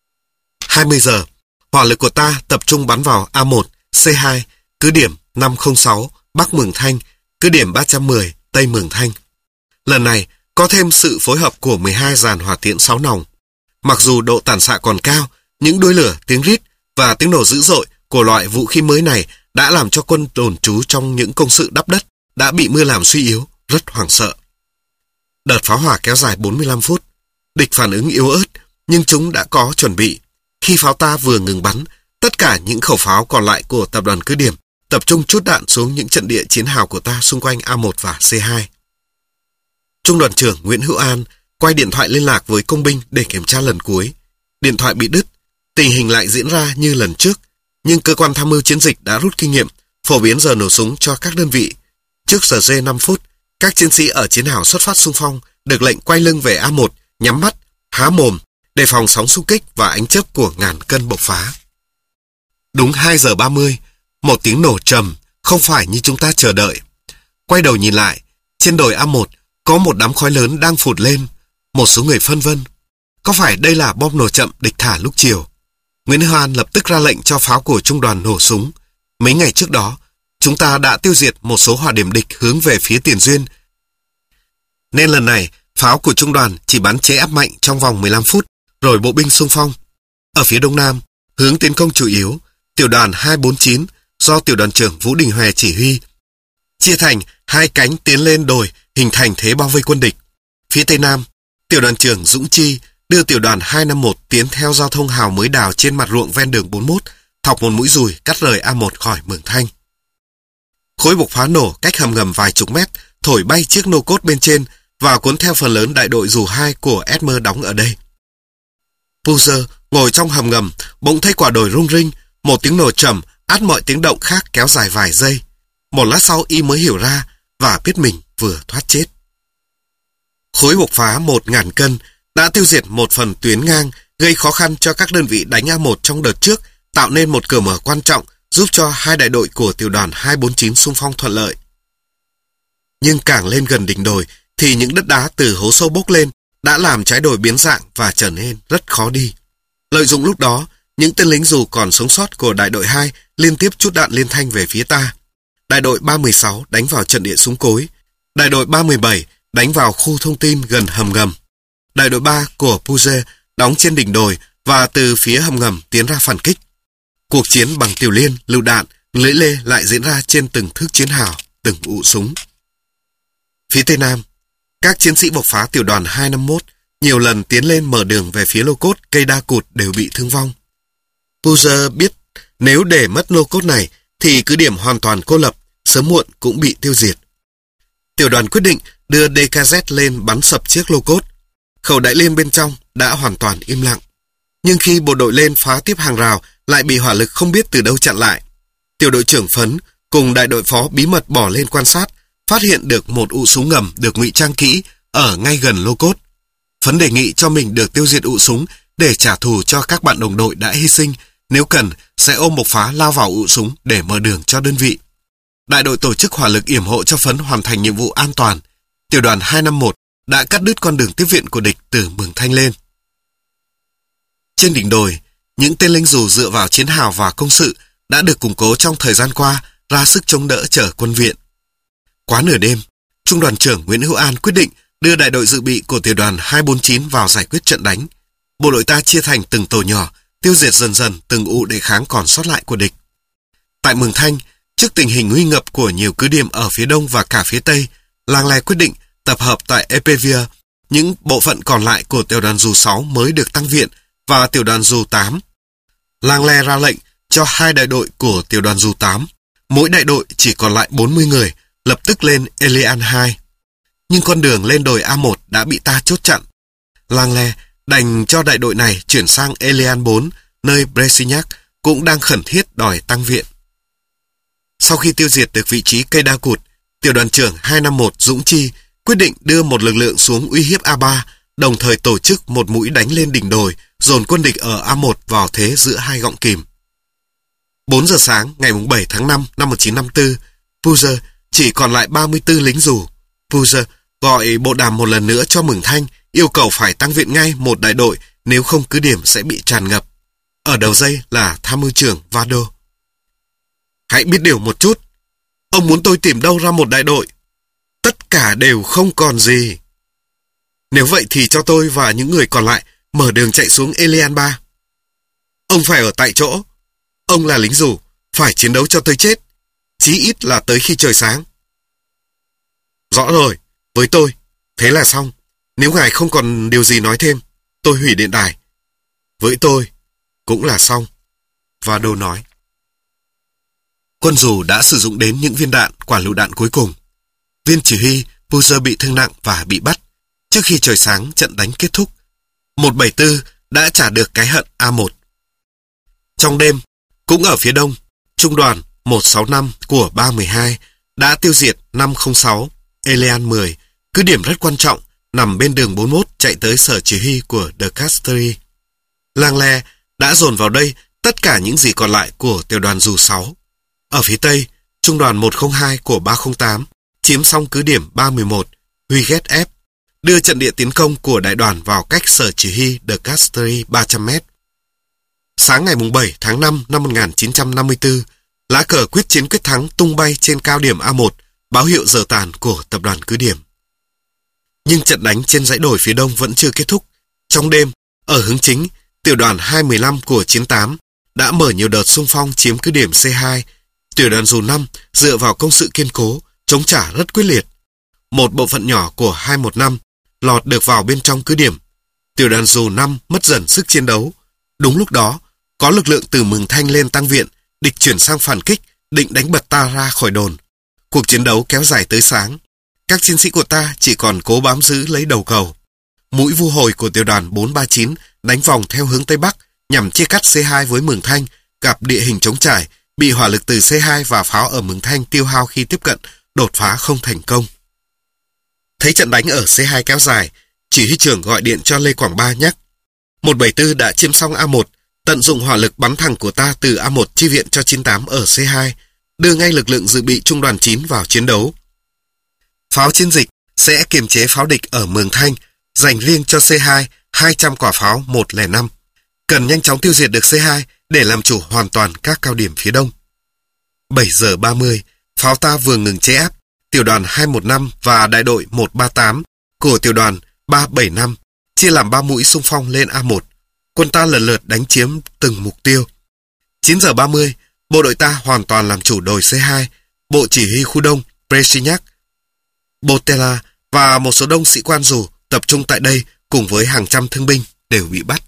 [SPEAKER 1] hai mươi giờ, hỏa lực của ta tập trung bắn vào A một, C hai, cứ điểm năm không sáu, Bắc Mường Thanh, cứ điểm ba trăm mười, Tây Mường Thanh. Lần này, có thêm sự phối hợp của mười hai dàn hỏa tiễn sáu nòng. Mặc dù độ tản xạ còn cao, những đuôi lửa, tiếng rít và tiếng nổ dữ dội của loại vũ khí mới này đã làm cho quân đồn trú trong những công sự đắp đất đã bị mưa làm suy yếu, rất hoảng sợ. Đợt pháo hỏa kéo dài bốn mươi lăm phút. Địch phản ứng yếu ớt, nhưng chúng đã có chuẩn bị. Khi pháo ta vừa ngừng bắn, tất cả những khẩu pháo còn lại của tập đoàn cứ điểm tập trung trút đạn xuống những trận địa chiến hào của ta xung quanh A một và C hai. Trung đoàn trưởng Nguyễn Hữu An quay điện thoại liên lạc với công binh để kiểm tra lần cuối. Điện thoại bị đứt, tình hình lại diễn ra như lần trước, nhưng cơ quan tham mưu chiến dịch đã rút kinh nghiệm, phổ biến giờ nổ súng cho các đơn vị. Trước giờ rê năm phút, các chiến sĩ ở chiến hào xuất phát xung phong được lệnh quay lưng về A một, nhắm mắt, há mồm, đề phòng sóng xung kích và ánh chớp của ngàn cân bộc phá. Đúng hai giờ ba mươi, một tiếng nổ trầm, không phải như chúng ta chờ đợi. Quay đầu nhìn lại, trên đồi A một có một đám khói lớn đang phụt lên. Một số người phân vân, có phải đây là bom nổ chậm địch thả lúc chiều? Nguyễn Hữu An lập tức ra lệnh cho pháo của trung đoàn nổ súng. Mấy ngày trước đó, chúng ta đã tiêu diệt một số hỏa điểm địch hướng về phía Tiền Duyên. Nên lần này, pháo của trung đoàn chỉ bắn chế áp mạnh trong vòng mười lăm phút, rồi bộ binh xung phong. Ở phía đông nam, hướng tiến công chủ yếu, tiểu đoàn hai bốn chín do tiểu đoàn trưởng Vũ Đình Hòe chỉ huy, chia thành hai cánh tiến lên đồi, hình thành thế bao vây quân địch. Phía tây nam, tiểu đoàn trưởng Dũng Chi đưa tiểu đoàn hai năm một tiến theo giao thông hào mới đào trên mặt ruộng ven đường bốn mươi mốt, thọc một mũi dùi cắt rời A một khỏi Mường Thanh. Khối bộc phá nổ cách hầm ngầm vài chục mét, thổi bay chiếc nô cốt bên trên và cuốn theo phần lớn đại đội dù hai của Esmer đóng ở đây. Puser ngồi trong hầm ngầm, bỗng thấy quả đồi rung rinh, một tiếng nổ trầm át mọi tiếng động khác kéo dài vài giây. Một lát sau y mới hiểu ra và biết mình vừa thoát chết. Khối bộc phá một ngàn cân đã tiêu diệt một phần tuyến ngang, gây khó khăn cho các đơn vị đánh A một trong đợt trước, tạo nên một cửa mở quan trọng giúp cho hai đại đội của tiểu đoàn hai bốn chín xung phong thuận lợi. Nhưng càng lên gần đỉnh đồi thì những đất đá từ hố sâu bốc lên đã làm trái đồi biến dạng và trở nên rất khó đi. Lợi dụng lúc đó, những tên lính dù còn sống sót của đại đội hai liên tiếp trút đạn liên thanh về phía ta. Đại đội ba mươi sáu đánh vào trận địa súng cối. Đại đội ba mươi bảy đánh vào khu thông tin gần hầm ngầm. Đại đội ba của Puget đóng trên đỉnh đồi và từ phía hầm ngầm tiến ra phản kích. Cuộc chiến bằng tiểu liên, lựu đạn, lưỡi lê lại diễn ra trên từng thước chiến hào, từng ụ súng. Phía Tây Nam, các chiến sĩ bộc phá tiểu đoàn hai năm mốt nhiều lần tiến lên mở đường về phía lô cốt, cây đa cụt đều bị thương vong. Puget biết nếu để mất lô cốt này thì cứ điểm hoàn toàn cô lập, sớm muộn cũng bị tiêu diệt. Tiểu đoàn quyết định đưa đê ca dét lên bắn sập chiếc lô cốt. Khẩu đại liên bên trong đã hoàn toàn im lặng. Nhưng khi bộ đội lên phá tiếp hàng rào lại bị hỏa lực không biết từ đâu chặn lại. Tiểu đội trưởng Phấn cùng đại đội phó bí mật bỏ lên quan sát, phát hiện được một ụ súng ngầm được ngụy trang kỹ ở ngay gần lô cốt. Phấn đề nghị cho mình được tiêu diệt ụ súng để trả thù cho các bạn đồng đội đã hy sinh, nếu cần sẽ ôm bộc phá lao vào ụ súng để mở đường cho đơn vị. Đại đội tổ chức hỏa lực yểm hộ cho Phấn hoàn thành nhiệm vụ an toàn. Tiểu đoàn hai năm mốt đã cắt đứt con đường tiếp viện của địch từ Mường Thanh lên. Trên đỉnh đồi, những tên lính dù dựa vào chiến hào và công sự đã được củng cố trong thời gian qua ra sức chống đỡ chở quân viện. Quá nửa đêm, Trung đoàn trưởng Nguyễn Hữu An quyết định đưa đại đội dự bị của tiểu đoàn hai bốn chín vào giải quyết trận đánh. Bộ đội ta chia thành từng tổ nhỏ, tiêu diệt dần dần từng ụ đề kháng còn sót lại của địch. Tại Mường Thanh, trước tình hình nguy ngập của nhiều cứ điểm ở phía đông và cả phía tây, Lang Le quyết định tập hợp tại Epevia. Những bộ phận còn lại của tiểu đoàn dù sáu mới được tăng viện và tiểu đoàn dù tám. Lang Le ra lệnh cho hai đại đội của tiểu đoàn dù tám. Mỗi đại đội chỉ còn lại bốn mươi người, lập tức lên Elian hai. Nhưng con đường lên đồi A một đã bị ta chốt chặn. Lang Le đành cho đại đội này chuyển sang Elian bốn, nơi Bresignac cũng đang khẩn thiết đòi tăng viện. Sau khi tiêu diệt được vị trí cây đa cụt, tiểu đoàn trưởng hai năm mốt Dũng Chi quyết định đưa một lực lượng xuống uy hiếp A ba, đồng thời tổ chức một mũi đánh lên đỉnh đồi, dồn quân địch ở A một vào thế giữa hai gọng kìm. bốn giờ sáng ngày bảy tháng năm năm một nghìn chín trăm năm mươi tư, Puget chỉ còn lại ba mươi tư lính dù. Puget gọi bộ đàm một lần nữa cho Mường Thanh, yêu cầu phải tăng viện ngay một đại đội, nếu không cứ điểm sẽ bị tràn ngập. Ở đầu dây là tham mưu trưởng Vado. Hãy biết điều một chút. Ông muốn tôi tìm đâu ra một đại đội? Tất cả đều không còn gì. Nếu vậy thì cho tôi và những người còn lại mở đường chạy xuống Elian ba. Ông phải ở tại chỗ. Ông là lính dù, phải chiến đấu cho tới chết, chí ít là tới khi trời sáng. Rõ rồi, với tôi, thế là xong. Nếu ngài không còn điều gì nói thêm, tôi hủy điện đài. Với tôi, cũng là xong. Vado nói. Quân dù đã sử dụng đến những viên đạn, quả lựu đạn cuối cùng. Viên chỉ huy Puget bị thương nặng và bị bắt. Trước khi trời sáng, trận đánh kết thúc. một bảy tư đã trả được cái hận A một. Trong đêm, cũng ở phía đông, Trung đoàn một sáu năm của ba một hai đã tiêu diệt năm không sáu, Elian mười, cứ điểm rất quan trọng, nằm bên đường bốn mươi mốt chạy tới sở chỉ huy của De Castries. Lang Le đã dồn vào đây tất cả những gì còn lại của tiểu đoàn dù sáu. Ở phía tây, Trung đoàn một không hai của ba không tám chiếm xong cứ điểm ba một một, Huyget F, đưa trận địa tiến công của đại đoàn vào cách sở chỉ huy De Castries ba trăm mét. Sáng ngày bảy tháng năm năm một nghìn chín trăm năm mươi tư, lá cờ quyết chiến quyết thắng tung bay trên cao điểm A một, báo hiệu giờ tàn của tập đoàn cứ điểm. Nhưng trận đánh trên dãy đồi phía đông vẫn chưa kết thúc. Trong đêm, ở hướng chính, tiểu đoàn hai một lăm của chiến tám đã mở nhiều đợt xung phong chiếm cứ điểm C hai. Tiểu đoàn dù năm dựa vào công sự kiên cố, chống trả rất quyết liệt. Một bộ phận nhỏ của hai một năm lọt được vào bên trong cứ điểm. Tiểu đoàn dù năm mất dần sức chiến đấu. Đúng lúc đó, có lực lượng từ Mường Thanh lên tăng viện, địch chuyển sang phản kích, định đánh bật ta ra khỏi đồn. Cuộc chiến đấu kéo dài tới sáng. Các chiến sĩ của ta chỉ còn cố bám giữ lấy đầu cầu. Mũi vu hồi của tiểu đoàn bốn ba chín đánh vòng theo hướng Tây Bắc nhằm chia cắt C hai với Mường Thanh, gặp địa hình trống trải, bị hỏa lực từ C hai và pháo ở Mường Thanh tiêu hao khi tiếp cận, đột phá không thành công. Thấy trận đánh ở C hai kéo dài, chỉ huy trưởng gọi điện cho Lê Quảng Ba nhắc: một bảy tư đã chiếm xong A một, tận dụng hỏa lực bắn thẳng của ta từ A một chi viện cho chín tám ở C hai, đưa ngay lực lượng dự bị trung đoàn chín vào chiến đấu. Pháo chiến dịch sẽ kiềm chế pháo địch ở Mường Thanh, dành riêng cho C hai hai trăm quả pháo một không năm. cần nhanh chóng tiêu diệt được C hai để làm chủ hoàn toàn các cao điểm phía đông. bảy giờ ba mươi, pháo ta vừa ngừng chế áp tiểu đoàn hai một năm và đại đội một ba tám của tiểu đoàn ba bảy năm, chia làm ba mũi xung phong lên A một. Quân ta lần lượt đánh chiếm từng mục tiêu. chín giờ ba mươi, bộ đội ta hoàn toàn làm chủ đồi C hai, bộ chỉ huy khu đông Brezhnev, Botela và một số đông sĩ quan dù tập trung tại đây cùng với hàng trăm thương binh đều bị bắt.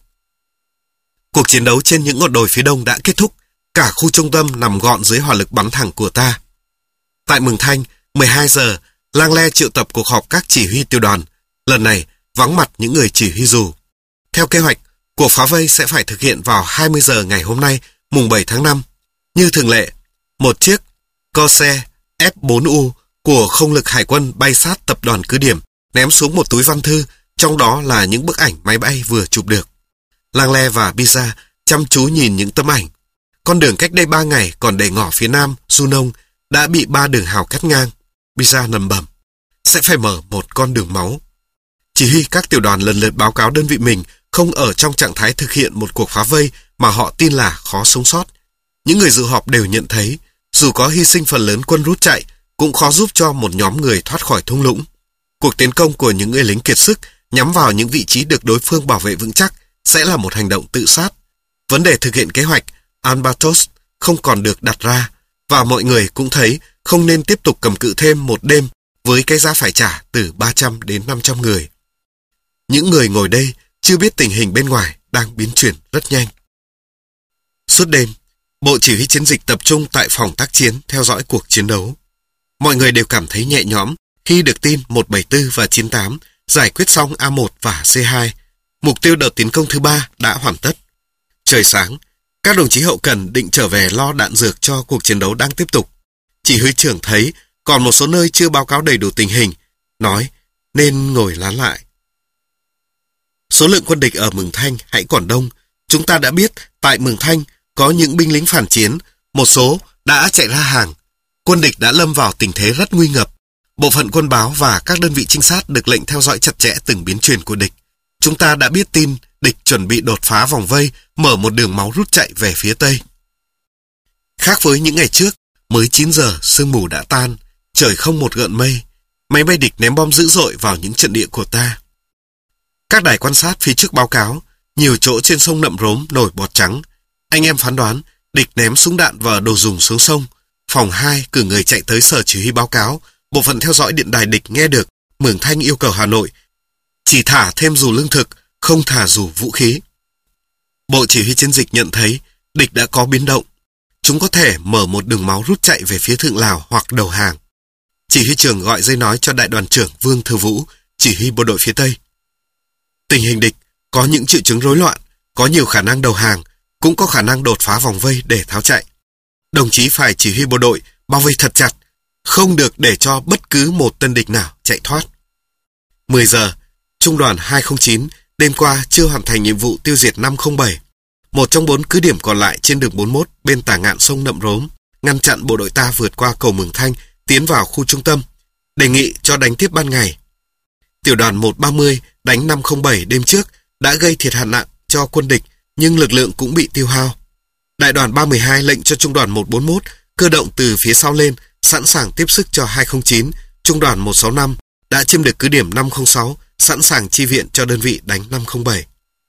[SPEAKER 1] Cuộc chiến đấu trên những ngọn đồi phía đông đã kết thúc, cả khu trung tâm nằm gọn dưới hỏa lực bắn thẳng của ta. Tại Mường Thanh, mười hai giờ, Lang Le triệu tập cuộc họp các chỉ huy tiểu đoàn, lần này vắng mặt những người chỉ huy dù. Theo kế hoạch, cuộc phá vây sẽ phải thực hiện vào hai mươi giờ ngày hôm nay, mùng bảy tháng năm. Như thường lệ, một chiếc Corsair F bốn U của không lực hải quân bay sát tập đoàn cứ điểm, ném xuống một túi văn thư, trong đó là những bức ảnh máy bay vừa chụp được. Lang Le và Biza chăm chú nhìn những tấm ảnh. Con đường cách đây ba ngày còn để ngỏ phía nam Junong đã bị ba đường hào cắt ngang. Biza lẩm bẩm, sẽ phải mở một con đường máu. Chỉ huy các tiểu đoàn lần lượt báo cáo đơn vị mình không ở trong trạng thái thực hiện một cuộc phá vây mà họ tin là khó sống sót. Những người dự họp đều nhận thấy, dù có hy sinh phần lớn quân rút chạy, cũng khó giúp cho một nhóm người thoát khỏi thung lũng. Cuộc tiến công của những người lính kiệt sức nhắm vào những vị trí được đối phương bảo vệ vững chắc sẽ là một hành động tự sát. Vấn đề thực hiện kế hoạch Albatros không còn được đặt ra, và mọi người cũng thấy không nên tiếp tục cầm cự thêm một đêm với cái giá phải trả từ ba trăm đến năm trăm người. Những người ngồi đây chưa biết tình hình bên ngoài đang biến chuyển rất nhanh. Suốt đêm, Bộ Chỉ huy Chiến dịch tập trung tại phòng tác chiến theo dõi cuộc chiến đấu. Mọi người đều cảm thấy nhẹ nhõm khi được tin một bảy tư và chín tám giải quyết xong A một và C hai. Mục tiêu đợt tiến công thứ ba đã hoàn tất. Trời sáng, các đồng chí hậu cần định trở về lo đạn dược cho cuộc chiến đấu đang tiếp tục. Chỉ huy trưởng thấy còn một số nơi chưa báo cáo đầy đủ tình hình, nói nên ngồi lán lại. Số lượng quân địch ở Mường Thanh hãy còn đông. Chúng ta đã biết tại Mường Thanh có những binh lính phản chiến, một số đã chạy ra hàng. Quân địch đã lâm vào tình thế rất nguy ngập. Bộ phận quân báo và các đơn vị trinh sát được lệnh theo dõi chặt chẽ từng biến chuyển của địch. Chúng ta đã biết tin địch chuẩn bị đột phá vòng vây, mở một đường máu rút chạy về phía tây. Khác với những ngày trước, mới chín giờ sương mù đã tan, trời không một gợn mây. Máy bay địch ném bom dữ dội vào những trận địa của ta. Các đài quan sát phía trước báo cáo, nhiều chỗ trên sông Nậm Rốm nổi bọt trắng. Anh em phán đoán địch ném súng đạn và đồ dùng xuống sông. Phòng hai cử người chạy tới sở chỉ huy báo cáo. Bộ phận theo dõi điện đài địch nghe được Mường Thanh yêu cầu Hà Nội chỉ thả thêm dù lương thực, không thả dù vũ khí. Bộ Chỉ huy Chiến dịch nhận thấy địch đã có biến động. Chúng có thể mở một đường máu rút chạy về phía Thượng Lào hoặc đầu hàng. Chỉ huy trưởng gọi dây nói cho đại đoàn trưởng Vương Thư Vũ, chỉ huy bộ đội phía Tây. Tình hình địch có những triệu chứng rối loạn, có nhiều khả năng đầu hàng, cũng có khả năng đột phá vòng vây để tháo chạy. Đồng chí phải chỉ huy bộ đội bao vây thật chặt, không được để cho bất cứ một tên địch nào chạy thoát. mười giờ, Trung đoàn hai không chín đêm qua chưa hoàn thành nhiệm vụ tiêu diệt năm không bảy, một trong bốn cứ điểm còn lại trên đường bốn mươi mốt bên tả ngạn sông Nậm Rốm, ngăn chặn bộ đội ta vượt qua cầu Mường Thanh tiến vào khu trung tâm, đề nghị cho đánh tiếp ban ngày. Tiểu đoàn một ba mươi đánh năm không bảy đêm trước đã gây thiệt hại nặng cho quân địch, nhưng lực lượng cũng bị tiêu hao. Đại đoàn ba một hai lệnh cho trung đoàn một bốn mốt cơ động từ phía sau lên, sẵn sàng tiếp sức cho hai không chín. Trung đoàn một sáu năm đã chiếm được cứ điểm năm không sáu, sẵn sàng chi viện cho đơn vị đánh năm không bảy.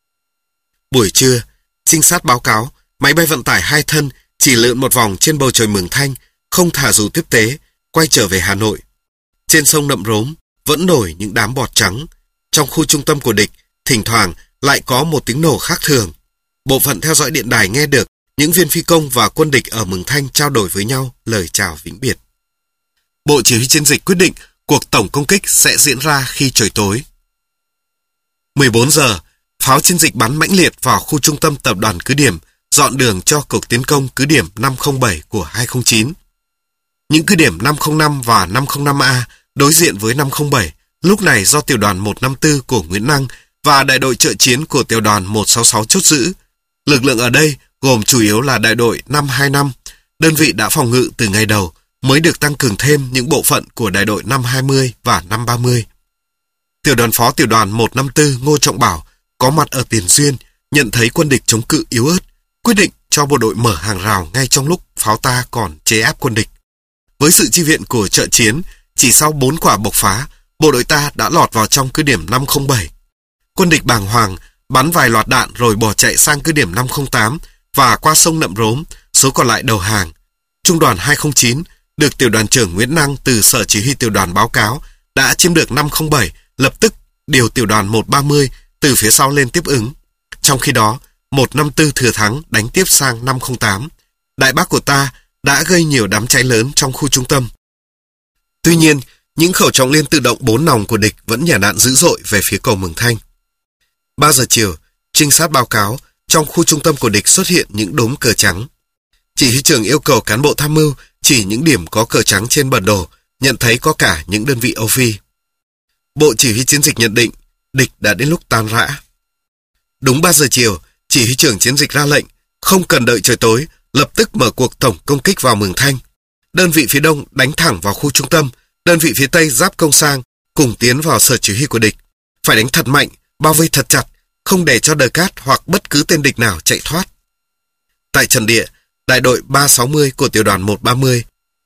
[SPEAKER 1] Buổi trưa, trinh sát báo cáo máy bay vận tải hai thân chỉ lượn một vòng trên bầu trời Mường Thanh, không thả dù tiếp tế, quay trở về Hà Nội. Trên sông Nậm Rốm vẫn nổi những đám bọt trắng. Trong khu trung tâm của địch, thỉnh thoảng lại có một tiếng nổ khác thường. Bộ phận theo dõi điện đài nghe được những viên phi công và quân địch ở Mường Thanh trao đổi với nhau lời chào vĩnh biệt. Bộ Chỉ huy Chiến dịch quyết định cuộc tổng công kích sẽ diễn ra khi trời tối. mười bốn giờ, pháo chiến dịch bắn mãnh liệt vào khu trung tâm tập đoàn cứ điểm, dọn đường cho cuộc tiến công cứ điểm năm không bảy của hai không chín. Những cứ điểm năm không năm và năm không năm A đối diện với năm không bảy, lúc này do tiểu đoàn một năm tư của Nguyễn Năng và đại đội trợ chiến của tiểu đoàn một sáu sáu chốt giữ. Lực lượng ở đây gồm chủ yếu là đại đội năm hai năm, đơn vị đã phòng ngự từ ngày đầu, mới được tăng cường thêm những bộ phận của đại đội năm hai mươi và năm ba mươi. Tiểu đoàn phó tiểu đoàn một năm tư Ngô Trọng Bảo có mặt ở Tiền Duyên, nhận thấy quân địch chống cự yếu ớt, quyết định cho bộ đội mở hàng rào ngay trong lúc pháo ta còn chế áp quân địch. Với sự chi viện của trợ chiến, chỉ sau bốn quả bộc phá, bộ đội ta đã lọt vào trong cứ điểm năm không bảy. Quân địch bàng hoàng, bắn vài loạt đạn rồi bỏ chạy sang cứ điểm năm không tám và qua sông Nậm Rốm, số còn lại đầu hàng. Trung đoàn hai không chín được tiểu đoàn trưởng Nguyễn Năng từ sở chỉ huy tiểu đoàn báo cáo đã chiếm được năm không bảy, lập tức điều tiểu đoàn một ba mươi từ phía sau lên tiếp ứng. Trong khi đó, một năm tư thừa thắng đánh tiếp sang năm không tám. Đại bác của ta đã gây nhiều đám cháy lớn trong khu trung tâm. Tuy nhiên, những khẩu trọng liên tự động bốn nòng của địch vẫn nhả đạn dữ dội về phía cầu Mường Thanh. ba giờ chiều, trinh sát báo cáo trong khu trung tâm của địch xuất hiện những đốm cờ trắng. Chỉ huy trưởng yêu cầu cán bộ tham mưu chỉ những điểm có cờ trắng trên bản đồ, nhận thấy có cả những đơn vị Âu Phi. Bộ chỉ huy chiến dịch nhận định địch đã đến lúc tan rã. Đúng ba giờ chiều, chỉ huy trưởng chiến dịch ra lệnh không cần đợi trời tối, lập tức mở cuộc tổng công kích vào Mường Thanh. Đơn vị phía đông đánh thẳng vào khu trung tâm, đơn vị phía tây giáp công sang cùng tiến vào sở chỉ huy của địch. Phải đánh thật mạnh, bao vây thật chặt, không để cho Đờ Cát hoặc bất cứ tên địch nào chạy thoát. Tại trận địa, đại đội ba sáu mươi của tiểu đoàn một ba mươi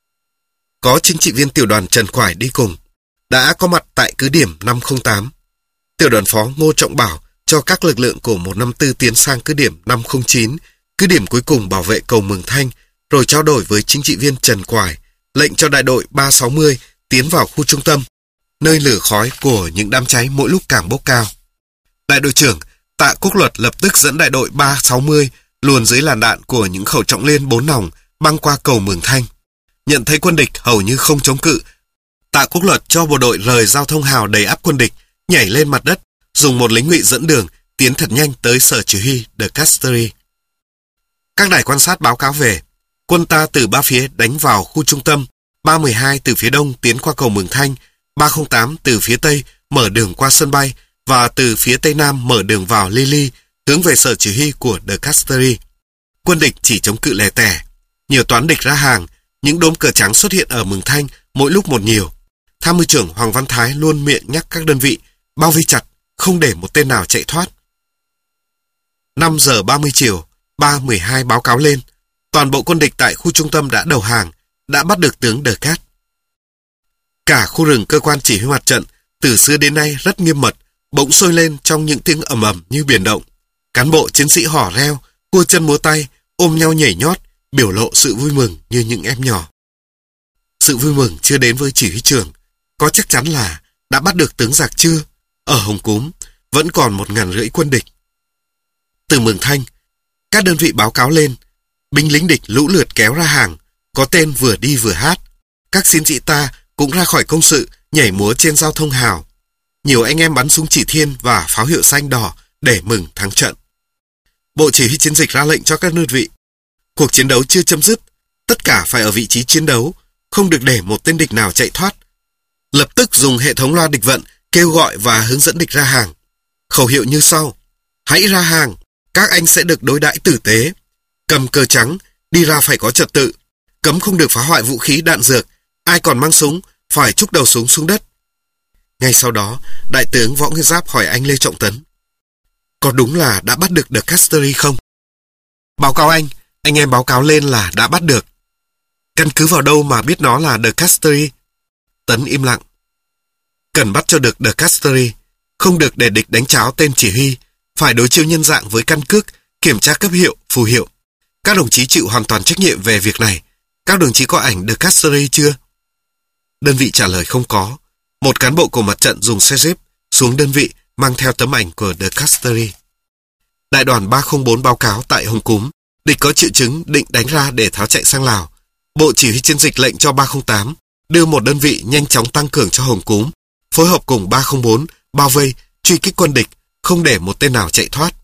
[SPEAKER 1] có chính trị viên tiểu đoàn Trần Quải đi cùng, đã có mặt tại cứ điểm năm không tám. Tiểu đoàn phó Ngô Trọng Bảo cho các lực lượng của một năm tư tiến sang cứ điểm năm không chín, cứ điểm cuối cùng bảo vệ cầu Mường Thanh, rồi trao đổi với chính trị viên Trần Quải, lệnh cho đại đội ba sáu mươi tiến vào khu trung tâm, nơi lửa khói của những đám cháy mỗi lúc càng bốc cao. Đại đội trưởng Tạ Quốc Luật lập tức dẫn đại đội ba sáu mươi luồn dưới làn đạn của những khẩu trọng liên bốn nòng băng qua cầu Mường Thanh. Nhận thấy quân địch hầu như không chống cự, Tạ Quốc Luật cho bộ đội rời giao thông hào đầy áp quân địch, nhảy lên mặt đất, dùng một lính ngụy dẫn đường, tiến thật nhanh tới sở chỉ huy De Castries. Các đài quan sát báo cáo về, quân ta từ ba phía đánh vào khu trung tâm, ba một hai từ phía đông tiến qua cầu Mường Thanh, ba không tám từ phía tây mở đường qua sân bay và từ phía tây nam mở đường vào Lily, hướng về sở chỉ huy của De Castries. Quân địch chỉ chống cự lẻ tẻ, nhiều toán địch ra hàng, những đốm cờ trắng xuất hiện ở Mường Thanh mỗi lúc một nhiều. Tham mưu trưởng Hoàng Văn Thái luôn miệng nhắc các đơn vị bao vây chặt, không để một tên nào chạy thoát. năm giờ ba mươi chiều, ba một hai báo cáo lên, toàn bộ quân địch tại khu trung tâm đã đầu hàng, đã bắt được tướng Đờ Cát. Cả khu rừng cơ quan chỉ huy mặt trận từ xưa đến nay rất nghiêm mật, bỗng sôi lên trong những tiếng ầm ầm như biển động. Cán bộ chiến sĩ hò reo, cua chân múa tay, ôm nhau nhảy nhót, biểu lộ sự vui mừng như những em nhỏ. Sự vui mừng chưa đến với chỉ huy trưởng, có chắc chắn là đã bắt được tướng giặc chưa? Ở Hồng Cúm vẫn còn một ngàn rưỡi quân địch. Từ Mường Thanh, các đơn vị báo cáo lên, binh lính địch lũ lượt kéo ra hàng, có tên vừa đi vừa hát. Các chiến sĩ ta cũng ra khỏi công sự, nhảy múa trên giao thông hào. Nhiều anh em bắn súng chỉ thiên và pháo hiệu xanh đỏ để mừng thắng trận. Bộ chỉ huy chiến dịch ra lệnh cho các đơn vị. Cuộc chiến đấu chưa chấm dứt, tất cả phải ở vị trí chiến đấu, không được để một tên địch nào chạy thoát. Lập tức dùng hệ thống loa địch vận kêu gọi và hướng dẫn địch ra hàng. Khẩu hiệu như sau: hãy ra hàng, các anh sẽ được đối đãi tử tế. Cầm cờ trắng, đi ra phải có trật tự. Cấm không được phá hoại vũ khí đạn dược. Ai còn mang súng, phải trúc đầu súng xuống đất. Ngay sau đó, Đại tướng Võ Nguyên Giáp hỏi anh Lê Trọng Tấn: có đúng là đã bắt được De Castries không? Báo cáo anh, anh em báo cáo lên là đã bắt được. Căn cứ vào đâu mà biết nó là De Castries? Tấn im lặng. Cần bắt cho được De Castries, không được để địch đánh cháo tên chỉ huy, phải đối chiếu nhân dạng với căn cước, kiểm tra cấp hiệu, phù hiệu. Các đồng chí chịu hoàn toàn trách nhiệm về việc này. Các đồng chí có ảnh De Castries chưa? Đơn vị trả lời không có. Một cán bộ của mặt trận dùng xe jeep xuống đơn vị mang theo tấm ảnh của De Castries. Đại đoàn ba không bốn báo cáo tại Hồng Cúm, địch có triệu chứng định đánh ra để tháo chạy sang Lào. Bộ chỉ huy chiến dịch lệnh cho ba không tám đưa một đơn vị nhanh chóng tăng cường cho Hồng Cúm, phối hợp cùng ba không bốn bao vây, truy kích quân địch, không để một tên nào chạy thoát.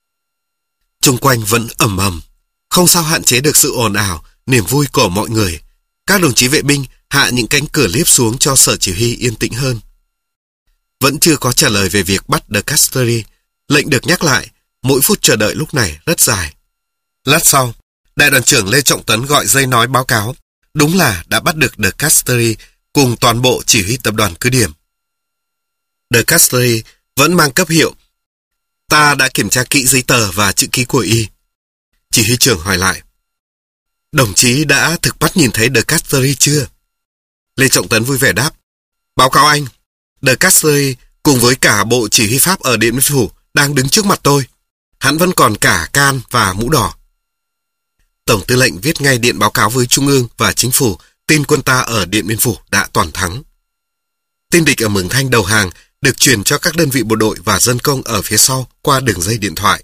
[SPEAKER 1] Xung quanh vẫn ầm ầm, không sao hạn chế được sự ồn ào, niềm vui của mọi người. Các đồng chí vệ binh hạ những cánh cửa liếp xuống cho sở chỉ huy yên tĩnh hơn. Vẫn chưa có trả lời về việc bắt De Castries. Lệnh được nhắc lại, mỗi phút chờ đợi lúc này rất dài. Lát sau, đại đoàn trưởng Lê Trọng Tấn gọi dây nói báo cáo, đúng là đã bắt được De Castries cùng toàn bộ chỉ huy tập đoàn cứ điểm. De Castries vẫn mang cấp hiệu Ta đã kiểm tra kỹ giấy tờ và chữ ký của y. Chỉ huy trưởng hỏi lại. Đồng chí đã thực mắt nhìn thấy De Castries chưa? Lê Trọng Tấn vui vẻ đáp. Báo cáo anh, De Castries cùng với cả bộ chỉ huy Pháp ở Điện Biên Phủ đang đứng trước mặt tôi. Hắn vẫn còn cả can và mũ đỏ. Tổng tư lệnh viết ngay điện báo cáo với Trung ương và Chính phủ tin quân ta ở Điện Biên Phủ đã toàn thắng. Tin địch ở Mường Thanh đầu hàng được truyền cho các đơn vị bộ đội và dân công ở phía sau qua đường dây điện thoại.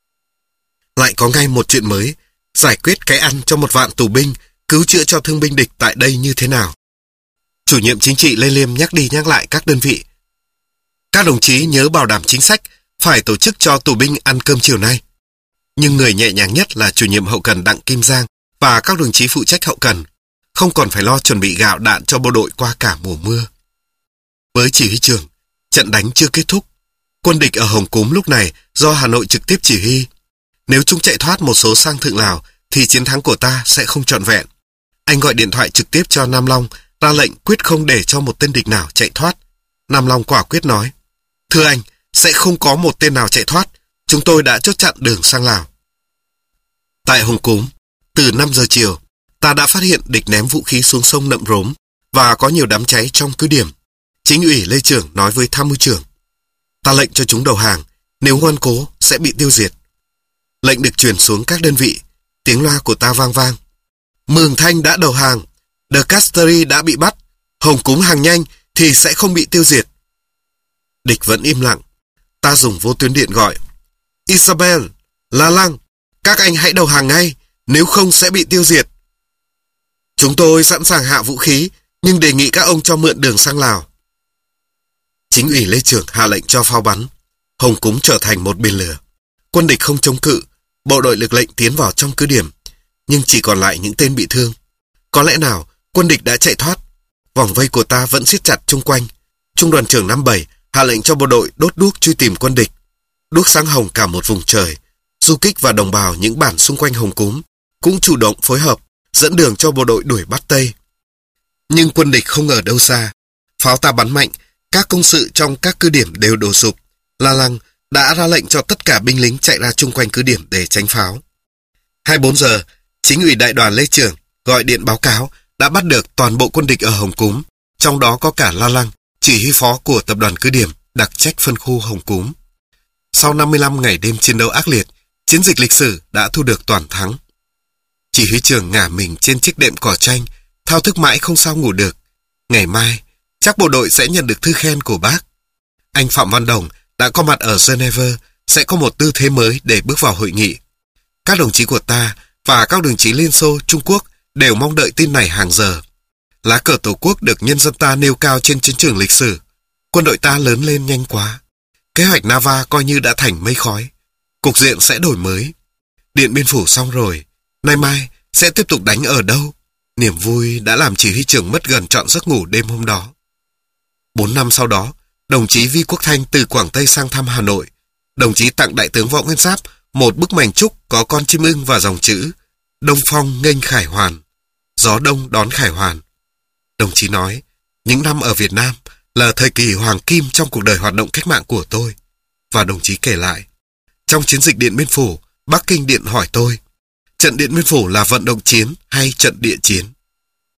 [SPEAKER 1] Lại có ngay một chuyện mới, giải quyết cái ăn cho một vạn tù binh, cứu chữa cho thương binh địch tại đây như thế nào. Chủ nhiệm chính trị Lê Liêm nhắc đi nhắc lại các đơn vị. Các đồng chí nhớ bảo đảm chính sách, phải tổ chức cho tù binh ăn cơm chiều nay. Nhưng người nhẹ nhàng nhất là chủ nhiệm hậu cần Đặng Kim Giang và các đồng chí phụ trách hậu cần, không còn phải lo chuẩn bị gạo đạn cho bộ đội qua cả mùa mưa. Với chỉ huy trưởng, trận đánh chưa kết thúc. Quân địch ở Hồng Cúm lúc này do Hà Nội trực tiếp chỉ huy. Nếu chúng chạy thoát một số sang Thượng Lào thì chiến thắng của ta sẽ không trọn vẹn. Anh gọi điện thoại trực tiếp cho Nam Long, ra lệnh quyết không để cho một tên địch nào chạy thoát. Nam Long quả quyết nói, thưa anh, sẽ không có một tên nào chạy thoát. Chúng tôi đã chốt chặn đường sang Lào. Tại Hồng Cúm, từ năm giờ chiều, ta đã phát hiện địch ném vũ khí xuống sông Nậm Rốm và có nhiều đám cháy trong cứ điểm. Chính ủy Lê Trưởng nói với tham mưu trưởng, ta lệnh cho chúng đầu hàng, nếu ngoan cố sẽ bị tiêu diệt. Lệnh được truyền xuống các đơn vị, tiếng loa của ta vang vang. Mường Thanh đã đầu hàng, De Castries đã bị bắt, Hồng Cúm hàng nhanh thì sẽ không bị tiêu diệt. Địch vẫn im lặng, ta dùng vô tuyến điện gọi, Isabel, La Lăng, các anh hãy đầu hàng ngay, nếu không sẽ bị tiêu diệt. Chúng tôi sẵn sàng hạ vũ khí, nhưng đề nghị các ông cho mượn đường sang Lào. Chính ủy Lê Trưởng hạ lệnh cho pháo bắn. Hồng Cúm trở thành một biển lửa. Quân địch không chống cự, bộ đội lực lệnh tiến vào trong cứ điểm, nhưng chỉ còn lại những tên bị thương. Có lẽ nào quân địch đã chạy thoát. Vòng vây của ta vẫn siết chặt chung quanh. Trung đoàn trưởng năm bảy hạ lệnh cho bộ đội đốt đuốc truy tìm quân địch. Đuốc sáng hồng cả một vùng trời. Du kích và đồng bào những bản xung quanh Hồng Cúm cũng chủ động phối hợp, dẫn đường cho bộ đội đuổi bắt Tây. Nhưng quân địch không ở đâu xa. Pháo ta bắn mạnh, các công sự trong các cứ điểm đều đổ sụp. La Lăng đã ra lệnh cho tất cả binh lính chạy ra chung quanh cứ điểm để tránh pháo. hai mươi bốn giờ, chính ủy đại đoàn Lê Trưởng gọi điện báo cáo đã bắt được toàn bộ quân địch ở Hồng Cúm, trong đó có cả La Lăng, chỉ huy phó của tập đoàn cứ điểm, đặc trách phân khu Hồng Cúm. Sau năm mươi lăm ngày đêm chiến đấu ác liệt, chiến dịch lịch sử đã thu được toàn thắng. Chỉ huy trưởng ngả mình trên chiếc đệm cỏ tranh, thao thức mãi không sao ngủ được. Ngày mai, chắc bộ đội sẽ nhận được thư khen của bác. Anh Phạm Văn Đồng đã có mặt ở Geneva, sẽ có một tư thế mới để bước vào hội nghị. Các đồng chí của ta và các đồng chí Liên Xô, Trung Quốc đều mong đợi tin này hàng giờ. Lá cờ Tổ quốc được nhân dân ta nêu cao trên chiến trường lịch sử. Quân đội ta lớn lên nhanh quá. Kế hoạch Nava coi như đã thành mây khói. Cục diện sẽ đổi mới. Điện Biên Phủ xong rồi. Nay mai sẽ tiếp tục đánh ở đâu? Niềm vui đã làm chỉ huy trưởng mất gần trọn giấc ngủ đêm hôm đó. Bốn năm sau đó, đồng chí Vi Quốc Thanh từ Quảng Tây sang thăm Hà Nội. Đồng chí tặng Đại tướng Võ Nguyên Giáp một bức mảnh trúc có con chim ưng và dòng chữ Đông Phong nghênh Khải Hoàn, gió đông đón Khải Hoàn. Đồng chí nói, những năm ở Việt Nam là thời kỳ hoàng kim trong cuộc đời hoạt động cách mạng của tôi. Và đồng chí kể lại, trong chiến dịch Điện Biên Phủ, Bắc Kinh điện hỏi tôi, trận Điện Biên Phủ là vận động chiến hay trận địa chiến?